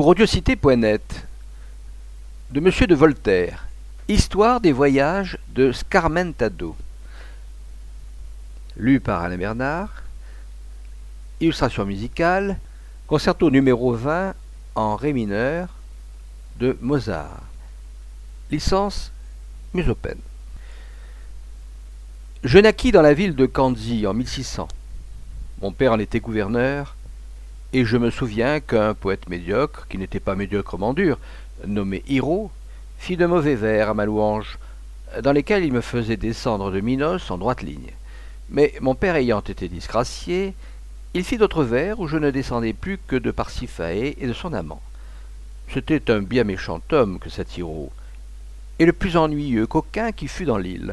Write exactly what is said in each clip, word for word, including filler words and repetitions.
radiocité point net de Monsieur de Voltaire, Histoire des voyages de Scarmentado, lu par Alain Bernard, illustration musicale, concerto numéro vingt en ré mineur de Mozart, licence Musopen. Je naquis dans la ville de Kandy en mille six cents. Mon père en était gouverneur, et je me souviens qu'un poète médiocre, qui n'était pas médiocrement dur, nommé Hiro, fit de mauvais vers à ma louange, dans lesquels il me faisait descendre de Minos en droite ligne. Mais mon père ayant été disgracié, il fit d'autres vers où je ne descendais plus que de Parsiphae et de son amant. C'était un bien méchant homme que cet Hiro, et le plus ennuyeux qu'aucun qui fût dans l'île.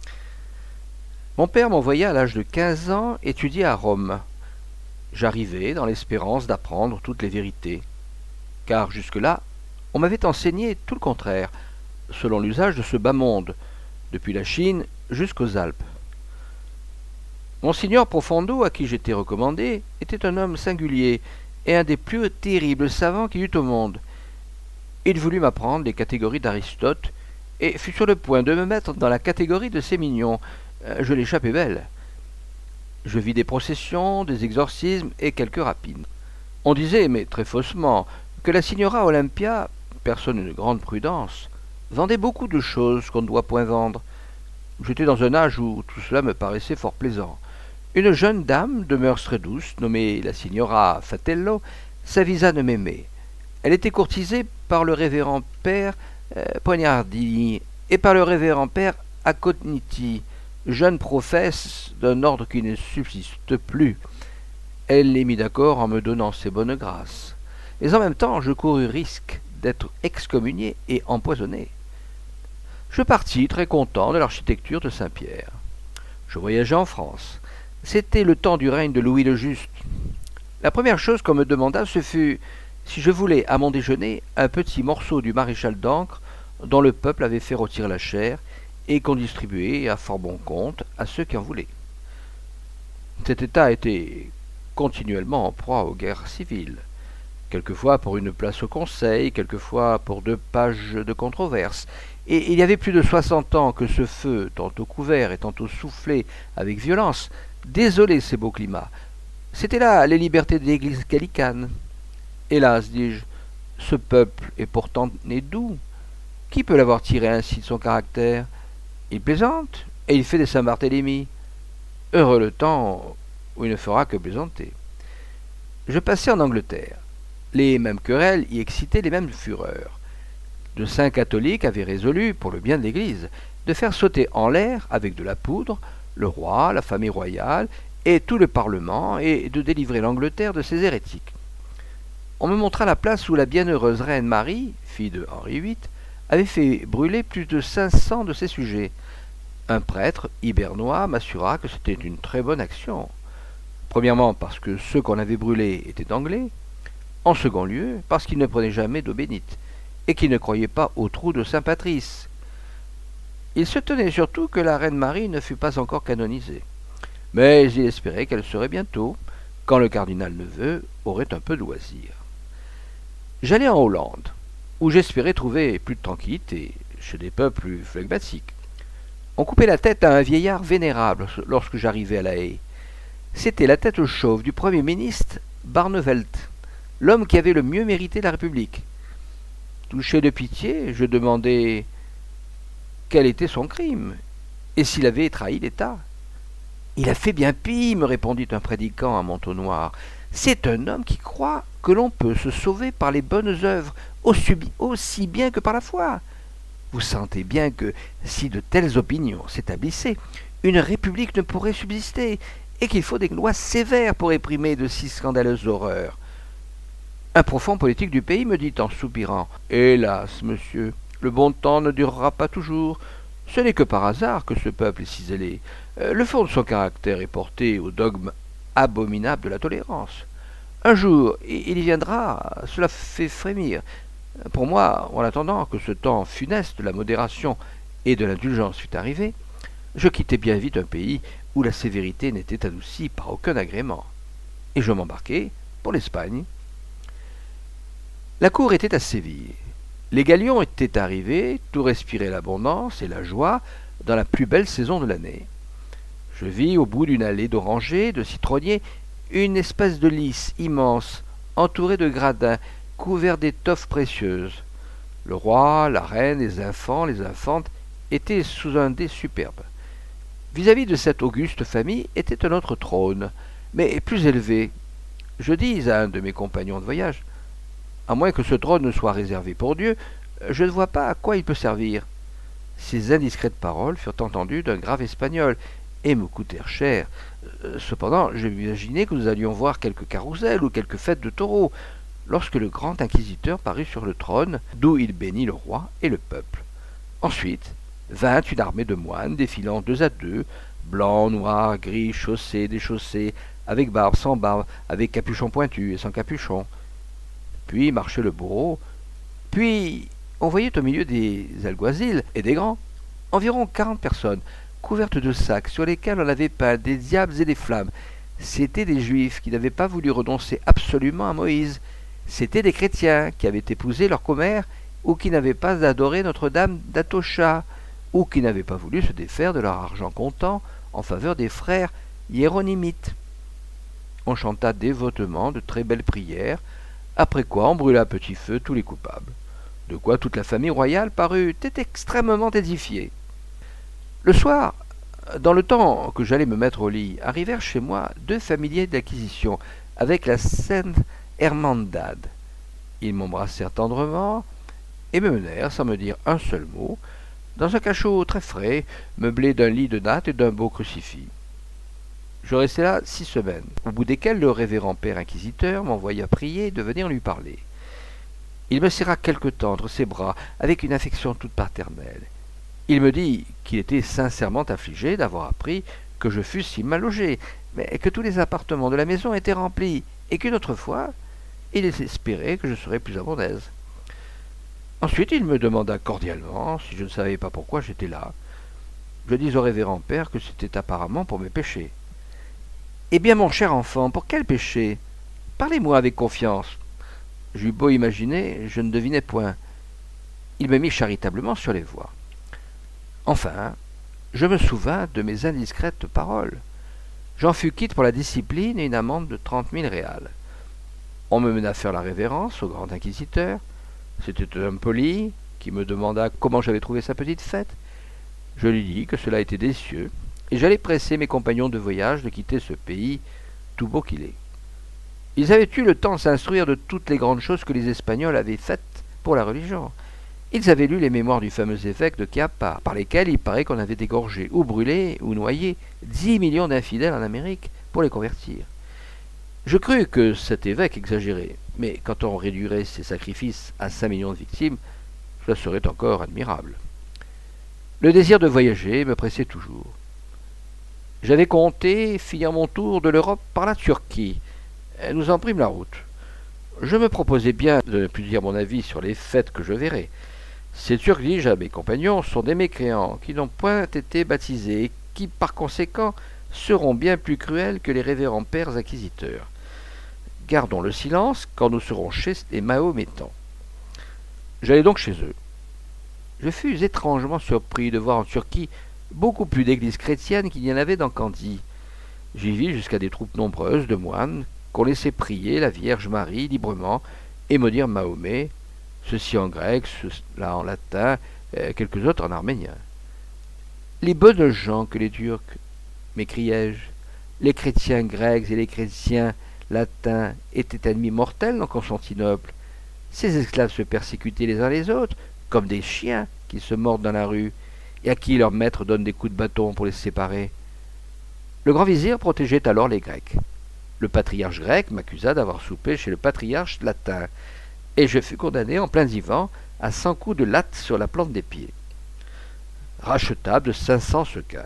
Mon père m'envoya à l'âge de quinze ans étudier à Rome. J'arrivai dans l'espérance d'apprendre toutes les vérités, car jusque-là, on m'avait enseigné tout le contraire, selon l'usage de ce bas monde, depuis la Chine jusqu'aux Alpes. Monsignor Profondo, à qui j'étais recommandé, était un homme singulier et un des plus terribles savants qu'il y eût au monde. Il voulut m'apprendre les catégories d'Aristote et fut sur le point de me mettre dans la catégorie de Sémignon. Je l'échappais belle. Je vis des processions, des exorcismes et quelques rapines. On disait, mais très faussement, que la signora Olympia, personne de grande prudence, vendait beaucoup de choses qu'on ne doit point vendre. J'étais dans un âge où tout cela me paraissait fort plaisant. Une jeune dame de mœurs très douces, nommée la signora Fatello, s'avisa de m'aimer. Elle était courtisée par le révérend père euh, Poignardini et par le révérend père Acconiti, jeune professe d'un ordre qui ne subsiste plus. Elle les mit d'accord en me donnant ses bonnes grâces. Mais en même temps, je courus risque d'être excommunié et empoisonné. Je partis très content de l'architecture de Saint-Pierre. Je voyageai en France. C'était le temps du règne de Louis le Juste. La première chose qu'on me demanda, ce fut si je voulais à mon déjeuner un petit morceau du maréchal d'Ancre dont le peuple avait fait rôtir la chair et qu'on distribuait à fort bon compte à ceux qui en voulaient. Cet État était continuellement en proie aux guerres civiles, quelquefois pour une place au Conseil, quelquefois pour deux pages de controverse, et il y avait plus de soixante ans que ce feu, tantôt couvert et tantôt soufflé avec violence, désolait ces beaux climats. C'étaient là les libertés de l'Église gallicane. Hélas, dis-je, ce peuple est pourtant né doux. Qui peut l'avoir tiré ainsi de son caractère? Il plaisante, et il fait des Saint-Barthélemy. Heureux le temps où il ne fera que plaisanter. Je passai en Angleterre. Les mêmes querelles y excitaient les mêmes fureurs. De saints catholiques avaient résolu, pour le bien de l'Église, de faire sauter en l'air, avec de la poudre, le roi, la famille royale et tout le Parlement, et de délivrer l'Angleterre de ses hérétiques. On me montra la place où la bienheureuse reine Marie, fille de Henri huit, avait fait brûler plus de cinq cents de ses sujets. Un prêtre hibernois m'assura que c'était une très bonne action. Premièrement parce que ceux qu'on avait brûlés étaient anglais, en second lieu parce qu'ils ne prenaient jamais d'eau bénite, et qu'ils ne croyaient pas au trou de Saint Patrice. Il se tenait surtout que la reine Marie ne fût pas encore canonisée, mais il espérait qu'elle serait bientôt, quand le cardinal Neveu aurait un peu de loisir. J'allai en Hollande, où j'espérais trouver plus de tranquillité, chez des peuples plus flegmatiques. On coupait la tête à un vieillard vénérable lorsque j'arrivai à La Haye. C'était la tête chauve du premier ministre Barnevelt, l'homme qui avait le mieux mérité la République. Touché de pitié, je demandai quel était son crime, et s'il avait trahi l'État. « Il a fait bien pis, me répondit un prédicant à manteau noir. C'est un homme qui croit que l'on peut se sauver par les bonnes œuvres, aussi, aussi bien que par la foi. Vous sentez bien que, si de telles opinions s'établissaient, une république ne pourrait subsister, et qu'il faut des lois sévères pour réprimer de si scandaleuses horreurs. » Un profond politique du pays me dit en soupirant « Hélas, monsieur, le bon temps ne durera pas toujours. Ce n'est que par hasard que ce peuple est si zélé. Le fond de son caractère est porté au dogme abominable de la tolérance. Un jour, il y viendra, cela fait frémir. Pour moi, en attendant que ce temps funeste de la modération et de l'indulgence fût arrivé, je quittai bien vite un pays où la sévérité n'était adoucie par aucun agrément, et je m'embarquai pour l'Espagne. La cour était à Séville. Les galions étaient arrivés, tout respirait l'abondance et la joie dans la plus belle saison de l'année. Je vis au bout d'une allée d'orangers, de citronniers, une espèce de lys immense, entourée de gradins, couverts d'étoffes précieuses. Le roi, la reine, les enfants, les infantes étaient sous un dais superbe. Vis-à-vis de cette auguste famille était un autre trône, mais plus élevé. Je dis à un de mes compagnons de voyage, à moins que ce trône ne soit réservé pour Dieu, je ne vois pas à quoi il peut servir. Ces indiscrètes paroles furent entendues d'un grave espagnol, et me coûtèrent cher. Cependant, je m'imaginais que nous allions voir quelque carrousel ou quelque fête de taureaux, lorsque le grand inquisiteur parut sur le trône, d'où il bénit le roi et le peuple. Ensuite vint une armée de moines défilant deux à deux, blancs, noirs, gris, chaussés, déchaussés, avec barbe, sans barbe, avec capuchon pointu et sans capuchon. Puis marchait le bourreau, puis on voyait au milieu des alguazils et des grands environ quarante personnes, couvertes de sacs sur lesquels on avait peint des diables et des flammes. C'étaient des juifs qui n'avaient pas voulu renoncer absolument à Moïse. C'étaient des chrétiens qui avaient épousé leur commère ou qui n'avaient pas adoré Notre-Dame d'Atocha ou qui n'avaient pas voulu se défaire de leur argent comptant en faveur des frères hiéronymites. On chanta dévotement de très belles prières, après quoi on brûla à petit feu tous les coupables, de quoi toute la famille royale parut extrêmement édifiée. Le soir, dans le temps que j'allais me mettre au lit, arrivèrent chez moi deux familiers d'acquisition avec la Sainte Hermandad. Ils m'embrassèrent tendrement et me menèrent, sans me dire un seul mot, dans un cachot très frais, meublé d'un lit de natte et d'un beau crucifix. Je restai là six semaines, au bout desquelles le révérend père inquisiteur m'envoya prier de venir lui parler. Il me serra quelque temps entre ses bras, avec une affection toute paternelle. Il me dit qu'il était sincèrement affligé d'avoir appris que je fusse si mal logé, mais que tous les appartements de la maison étaient remplis, et qu'une autre fois, il espérait que je serais plus à mon aise. Ensuite, il me demanda cordialement si je ne savais pas pourquoi j'étais là. Je dis au révérend père que c'était apparemment pour mes péchés. « Eh bien, mon cher enfant, pour quel péché? Parlez-moi avec confiance. » J'eus beau imaginer, je ne devinais point. Il me mit charitablement sur les voies. Enfin, je me souvins de mes indiscrètes paroles. J'en fus quitte pour la discipline et une amende de trente mille réals. On me mena faire la révérence au grand inquisiteur. C'était un homme poli qui me demanda comment j'avais trouvé sa petite fête. Je lui dis que cela était des cieux, et j'allais presser mes compagnons de voyage de quitter ce pays, tout beau qu'il est. Ils avaient eu le temps de s'instruire de toutes les grandes choses que les Espagnols avaient faites pour la religion. Ils avaient lu les mémoires du fameux évêque de Chiapa, par lesquels il paraît qu'on avait égorgé ou brûlé ou noyé dix millions d'infidèles en Amérique pour les convertir. Je crus que cet évêque exagérait, mais quand on réduirait ses sacrifices à cinq millions de victimes, cela serait encore admirable. Le désir de voyager me pressait toujours. J'avais compté finir mon tour de l'Europe par la Turquie. Nous en prîmes la route. Je me proposais bien de ne plus dire mon avis sur les fêtes que je verrais. Ces Turcs, dis-je à mes compagnons, sont des mécréants qui n'ont point été baptisés et qui, par conséquent, seront bien plus cruels que les révérends pères inquisiteurs. Gardons le silence quand nous serons chez les Mahométans. J'allai donc chez eux. Je fus étrangement surpris de voir en Turquie beaucoup plus d'églises chrétiennes qu'il y en avait dans Candie. J'y vis jusqu'à des troupes nombreuses de moines qu'on laissait prier la Vierge Marie librement et maudire Mahomet, ceci en grec, cela en latin, et quelques autres en arménien. Les bonnes gens que les Turcs, m'écriai-je, les chrétiens grecs et les chrétiens latins étaient ennemis mortels dans Constantinople. Ces esclaves se persécutaient les uns les autres, comme des chiens qui se mordent dans la rue, et à qui leur maître donne des coups de bâton pour les séparer. Le grand vizir protégeait alors les Grecs. Le patriarche grec m'accusa d'avoir soupé chez le patriarche latin, et je fus condamné en plein divan à cent coups de latte sur la plante des pieds, rachetable de cinq cents sequins.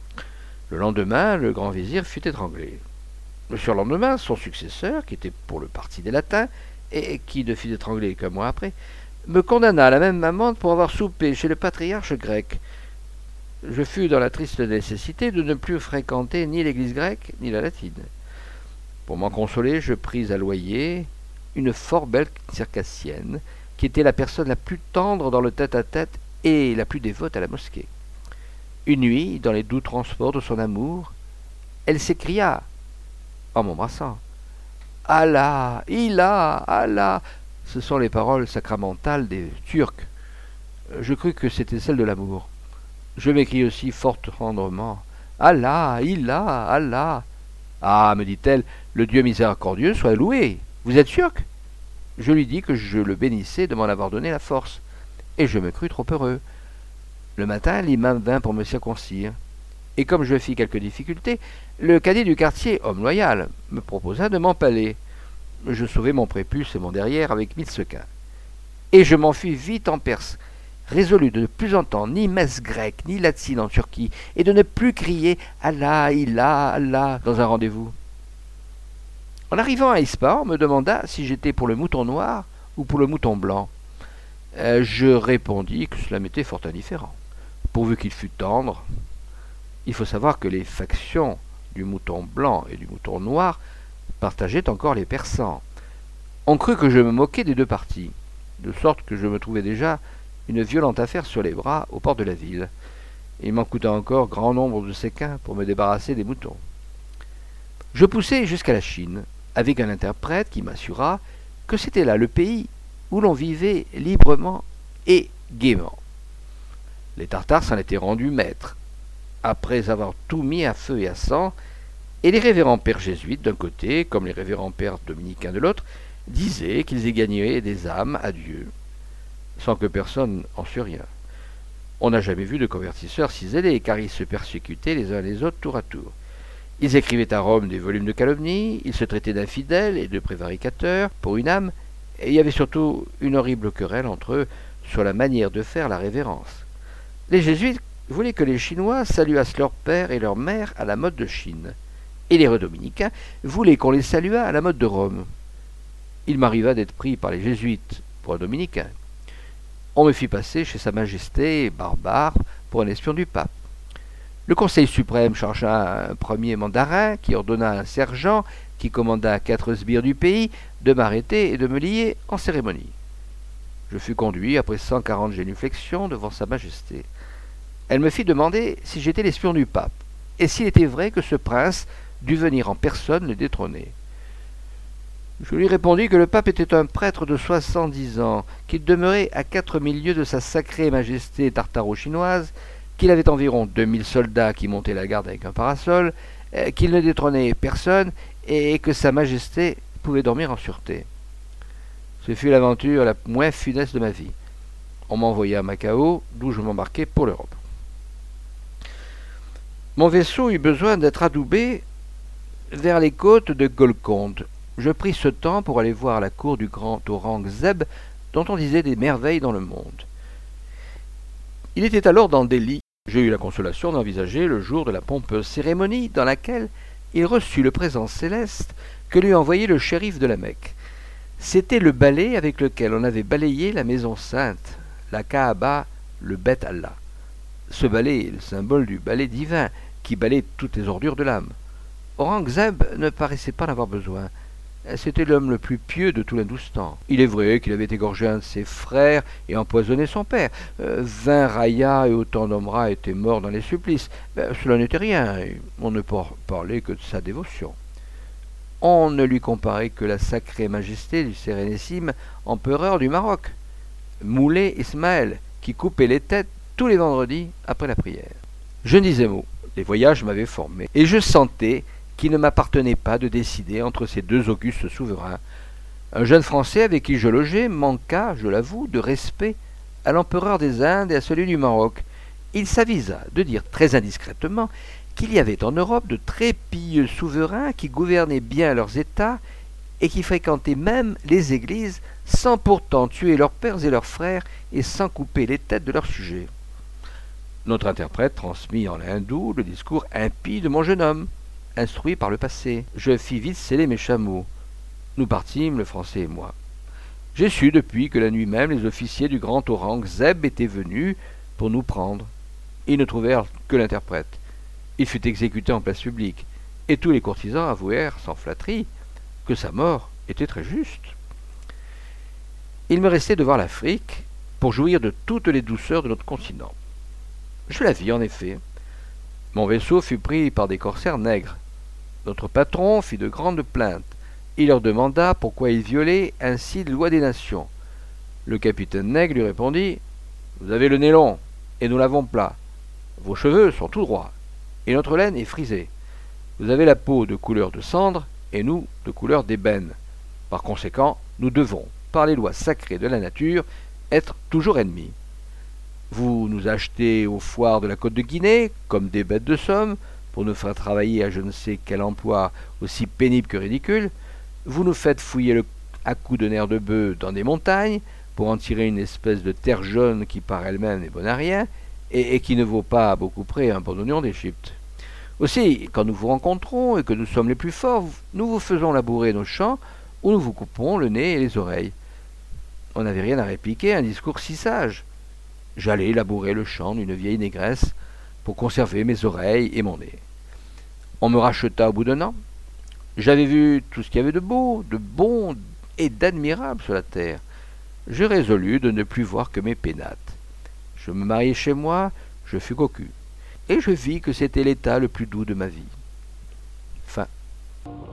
Le lendemain, le grand vizir fut étranglé. Le surlendemain, son successeur, qui était pour le parti des latins, et qui ne fut étranglé qu'un mois après, me condamna à la même amende pour avoir soupé chez le patriarche grec. Je fus dans la triste nécessité de ne plus fréquenter ni l'église grecque ni la latine. Pour m'en consoler, je pris à loyer une fort belle circassienne, qui était la personne la plus tendre dans le tête-à-tête et la plus dévote à la mosquée. Une nuit, dans les doux transports de son amour, elle s'écria, en m'embrassant, « Allah, Ilah, Allah !» Ce sont les paroles sacramentales des Turcs. Je crus que c'était celles de l'amour. Je m'écris aussi fort tendrement, « Allah, Ilah, Allah !»« Ah, me dit-elle, le Dieu miséricordieux soit loué. Vous êtes turc ?» Je lui dis que je le bénissais de m'en avoir donné la force, et je me crus trop heureux. Le matin, l'imam vint pour me circoncire, et comme je fis quelques difficultés, le cadi du quartier, homme loyal, me proposa de m'empaler. Je sauvai mon prépuce et mon derrière avec mille sequins. Et je m'enfuis vite en Perse, résolu de ne plus entendre ni messe grecque ni latine en Turquie, et de ne plus crier « Allah, Ilah, Allah » dans un rendez-vous. En arrivant à Ispahan, on me demanda si j'étais pour le mouton noir ou pour le mouton blanc. Euh, je répondis que cela m'était fort indifférent, pourvu qu'il fût tendre. Il faut savoir que les factions du mouton blanc et du mouton noir partageaient encore les Persans. On crut que je me moquais des deux parties, de sorte que je me trouvais déjà une violente affaire sur les bras aux portes de la ville. Il m'en coûta encore grand nombre de séquins pour me débarrasser des moutons. Je poussai jusqu'à la Chine, avec un interprète qui m'assura que c'était là le pays où l'on vivait librement et gaiement. Les Tartares s'en étaient rendus maîtres, après avoir tout mis à feu et à sang, et les révérends pères jésuites d'un côté, comme les révérends pères dominicains de l'autre, disaient qu'ils y gagnaient des âmes à Dieu, sans que personne en sût rien. On n'a jamais vu de convertisseurs si zélés, car ils se persécutaient les uns les autres tour à tour. Ils écrivaient à Rome des volumes de calomnie, ils se traitaient d'infidèles et de prévaricateurs pour une âme, et il y avait surtout une horrible querelle entre eux sur la manière de faire la révérence. Les jésuites voulaient que les Chinois saluassent leur père et leur mère à la mode de Chine, et les dominicains voulaient qu'on les saluât à la mode de Rome. Il m'arriva d'être pris par les jésuites pour un dominicain. On me fit passer chez Sa Majesté barbare pour un espion du pape. Le Conseil suprême chargea un premier mandarin qui ordonna à un sergent qui commanda quatre sbires du pays de m'arrêter et de me lier en cérémonie. Je fus conduit après cent quarante génuflexions devant Sa Majesté. Elle me fit demander si j'étais l'espion du pape, et s'il était vrai que ce prince dût venir en personne le détrôner. Je lui répondis que le pape était un prêtre de soixante-dix ans, qu'il demeurait à quatre mille lieues de sa sacrée majesté tartaro-chinoise, qu'il avait environ deux mille soldats qui montaient la garde avec un parasol, qu'il ne détrônait personne, et que sa majesté pouvait dormir en sûreté. Ce fut l'aventure la moins funeste de ma vie. On m'envoya à Macao, d'où je m'embarquai pour l'Europe. Mon vaisseau eut besoin d'être adoubé vers les côtes de Golconde. Je pris ce temps pour aller voir la cour du grand Aurangzeb, dont on disait des merveilles dans le monde. Il était alors dans Delhi. J'ai eu la consolation d'envisager le jour de la pompeuse cérémonie dans laquelle il reçut le présent céleste que lui envoyait le shérif de la Mecque. C'était le balai avec lequel on avait balayé la maison sainte, la Kaaba, le Beth Allah. Ce balai est le symbole du balai divin qui balaye toutes les ordures de l'âme. Aurangzeb ne paraissait pas en avoir besoin. C'était l'homme le plus pieux de tout l'Hindoustan. Il est vrai qu'il avait égorgé un de ses frères et empoisonné son père. Euh, vingt rayas et autant d'omras étaient morts dans les supplices. Ben, cela n'était rien, et on ne parlait que de sa dévotion. On ne lui comparait que la sacrée majesté du sérénissime empereur du Maroc, Moulay Ismaël, qui coupait les têtes tous les vendredis après la prière. Je ne disais mot, les voyages m'avaient formé, et je sentais qu'il ne m'appartenait pas de décider entre ces deux augustes souverains. Un jeune Français avec qui je logeais manqua, je l'avoue, de respect à l'empereur des Indes et à celui du Maroc. Il s'avisa de dire très indiscrètement qu'il y avait en Europe de très pieux souverains qui gouvernaient bien leurs États et qui fréquentaient même les églises sans pourtant tuer leurs pères et leurs frères et sans couper les têtes de leurs sujets. Notre interprète transmit en hindou le discours impie de mon jeune homme, instruit par le passé. Je fis vite sceller mes chameaux. Nous partîmes, le Français et moi. J'ai su depuis que la nuit même les officiers du grand Aurangzeb étaient venus pour nous prendre. Ils ne trouvèrent que l'interprète. Il fut exécuté en place publique, et tous les courtisans avouèrent, sans flatterie, que sa mort était très juste. Il me restait de voir l'Afrique pour jouir de toutes les douceurs de notre continent. Je la vis en effet. Mon vaisseau fut pris par des corsaires nègres. Notre patron fit de grandes plaintes. Il leur demanda pourquoi ils violaient ainsi les lois des nations. Le capitaine nègre lui répondit « Vous avez le nez long, et nous l'avons plat. Vos cheveux sont tout droits, et notre laine est frisée. Vous avez la peau de couleur de cendre, et nous de couleur d'ébène. Par conséquent, nous devons, par les lois sacrées de la nature, être toujours ennemis. Vous nous achetez aux foires de la côte de Guinée, comme des bêtes de somme, pour nous faire travailler à je ne sais quel emploi aussi pénible que ridicule. Vous nous faites fouiller le, à coups de nerfs de bœuf dans des montagnes, pour en tirer une espèce de terre jaune qui par elle-même n'est bonne à rien, et, et qui ne vaut pas à beaucoup près un bon oignon d'Égypte. Aussi, quand nous vous rencontrons et que nous sommes les plus forts, nous vous faisons labourer nos champs, ou nous vous coupons le nez et les oreilles. » On n'avait rien à répliquer à un discours si sage. J'allais labourer le champ d'une vieille négresse pour conserver mes oreilles et mon nez. On me racheta au bout d'un an. J'avais vu tout ce qu'il y avait de beau, de bon et d'admirable sur la terre. Je résolus de ne plus voir que mes pénates. Je me mariai chez moi, je fus cocu, et je vis que c'était l'état le plus doux de ma vie. Fin.